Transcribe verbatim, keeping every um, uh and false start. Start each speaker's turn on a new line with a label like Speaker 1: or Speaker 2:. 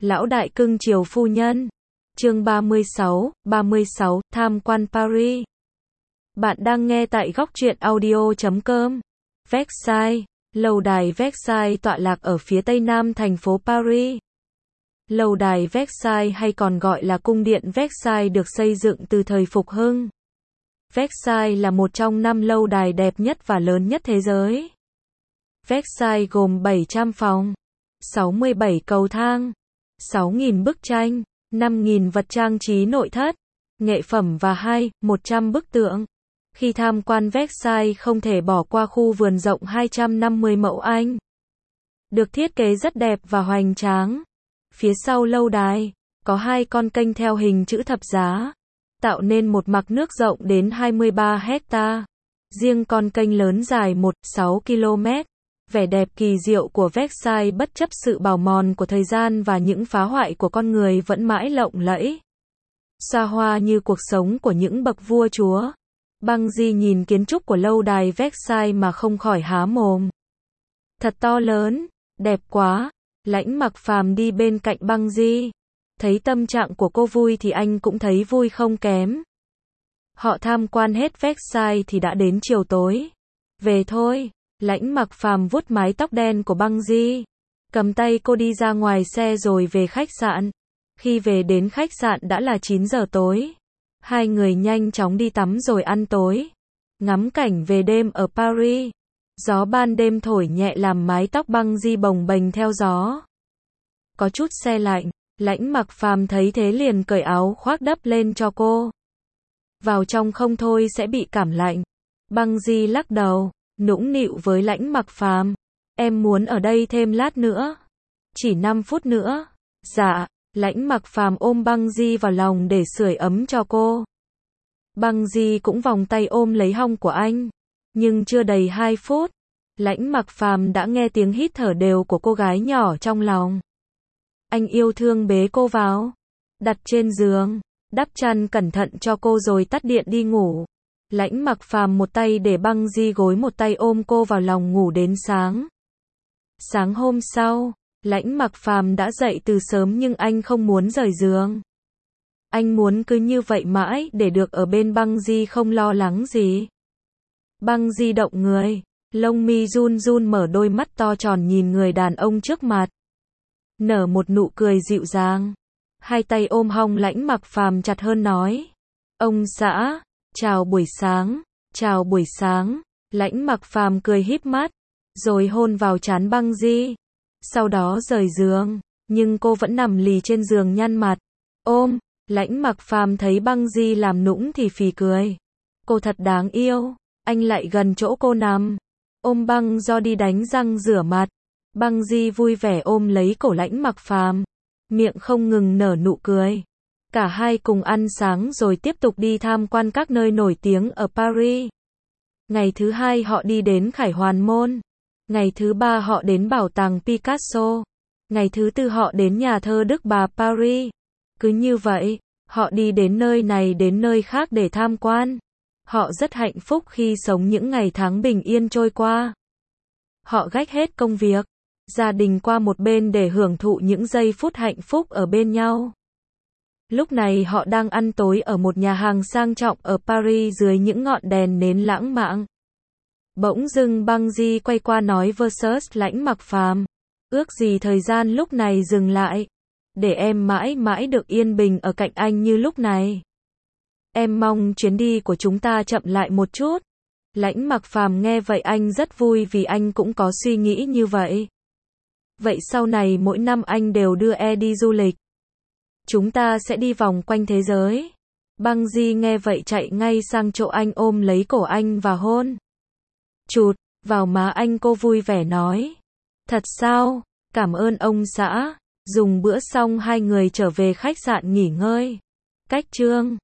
Speaker 1: Lão đại cưng chiều phu nhân. Chương ba mươi sáu, ba mươi sáu, tham quan Paris. Bạn đang nghe tại góc truyện audio chấm com. Versailles. Lầu đài Versailles tọa lạc ở phía tây nam thành phố Paris. Lầu đài Versailles hay còn gọi là cung điện Versailles được xây dựng từ thời Phục Hưng. Versailles là một trong năm lâu đài đẹp nhất và lớn nhất thế giới. Versailles gồm bảy trăm phòng, sáu mươi bảy cầu thang, sáu nghìn bức tranh, năm nghìn vật trang trí nội thất, nghệ phẩm và hai, một trăm bức tượng. Khi tham quan Versailles không thể bỏ qua khu vườn rộng hai trăm năm mươi mẫu Anh. Được thiết kế rất đẹp và hoành tráng. Phía sau lâu đài, có hai con kênh theo hình chữ thập giá, tạo nên một mặt nước rộng đến hai mươi ba hecta. Riêng con kênh lớn dài một phẩy sáu ki lô mét. Vẻ đẹp kỳ diệu của Versailles bất chấp sự bào mòn của thời gian và những phá hoại của con người vẫn mãi lộng lẫy. Xa hoa như cuộc sống của những bậc vua chúa. Băng Di nhìn kiến trúc của lâu đài Versailles mà không khỏi há mồm. Thật to lớn, đẹp quá. Lãnh Mặc Phàm đi bên cạnh Băng Di. Thấy tâm trạng của cô vui thì anh cũng thấy vui không kém. Họ tham quan hết Versailles thì đã đến chiều tối. Về thôi. Lãnh Mặc Phàm vuốt mái tóc đen của Băng Di, cầm tay cô đi ra ngoài xe rồi về khách sạn. Khi về đến khách sạn đã là chín giờ tối. Hai người nhanh chóng đi tắm rồi ăn tối. Ngắm cảnh về đêm ở Paris. Gió ban đêm thổi nhẹ làm mái tóc Băng Di bồng bềnh theo gió. Có chút se lạnh, Lãnh Mặc Phàm thấy thế liền cởi áo khoác đắp lên cho cô. Vào trong không thôi sẽ bị cảm lạnh. Băng Di lắc đầu, nũng nịu với Lãnh Mặc Phàm. Em muốn ở đây thêm lát nữa. Chỉ năm phút nữa. Dạ. Lãnh Mặc Phàm ôm Băng Di vào lòng để sưởi ấm cho cô. Băng Di cũng vòng tay ôm lấy hông của anh. Nhưng chưa đầy hai phút, Lãnh Mặc Phàm đã nghe tiếng hít thở đều của cô gái nhỏ trong lòng. Anh yêu thương bế cô vào, đặt trên giường, đắp chăn cẩn thận cho cô rồi tắt điện đi ngủ. Lãnh Mặc Phàm một tay để Băng Di gối một tay ôm cô vào lòng ngủ đến sáng. Sáng hôm sau, Lãnh Mặc Phàm đã dậy từ sớm nhưng anh không muốn rời giường. Anh muốn cứ như vậy mãi để được ở bên Băng Di không lo lắng gì. Băng Di động người, lông mi run run mở đôi mắt to tròn nhìn người đàn ông trước mặt. Nở một nụ cười dịu dàng. Hai tay ôm hông Lãnh Mặc Phàm chặt hơn nói. Ông xã, chào buổi sáng, chào buổi sáng. Lãnh Mặc Phàm cười híp mắt, rồi hôn vào trán Băng Di. Sau đó rời giường, nhưng cô vẫn nằm lì trên giường nhăn mặt. Ôm, Lãnh Mặc Phàm thấy Băng Di làm nũng thì phì cười. Cô thật đáng yêu. Anh lại gần chỗ cô nằm. Ôm Băng Do đi đánh răng rửa mặt. Băng Di vui vẻ ôm lấy cổ Lãnh Mặc Phàm, miệng không ngừng nở nụ cười. Cả hai cùng ăn sáng rồi tiếp tục đi tham quan các nơi nổi tiếng ở Paris. Ngày thứ hai họ đi đến Khải Hoàn Môn. Ngày thứ ba họ đến bảo tàng Picasso. Ngày thứ tư họ đến nhà thơ Đức Bà Paris. Cứ như vậy, họ đi đến nơi này đến nơi khác để tham quan. Họ rất hạnh phúc khi sống những ngày tháng bình yên trôi qua. Họ gác hết công việc, gia đình qua một bên để hưởng thụ những giây phút hạnh phúc ở bên nhau. Lúc này họ đang ăn tối ở một nhà hàng sang trọng ở Paris dưới những ngọn đèn nến lãng mạn. Bỗng dưng Băng Di quay qua nói versus Lãnh Mặc Phàm. Ước gì thời gian lúc này dừng lại. Để em mãi mãi được yên bình ở cạnh anh như lúc này. Em mong chuyến đi của chúng ta chậm lại một chút. Lãnh Mặc Phàm nghe vậy anh rất vui vì anh cũng có suy nghĩ như vậy. Vậy sau này mỗi năm anh đều đưa em đi du lịch. Chúng ta sẽ đi vòng quanh thế giới. Băng Di nghe vậy chạy ngay sang chỗ anh ôm lấy cổ anh và hôn. Chụt, vào má anh cô vui vẻ nói. Thật sao? Cảm ơn ông xã. Dùng bữa xong hai người trở về khách sạn nghỉ ngơi. Cách chương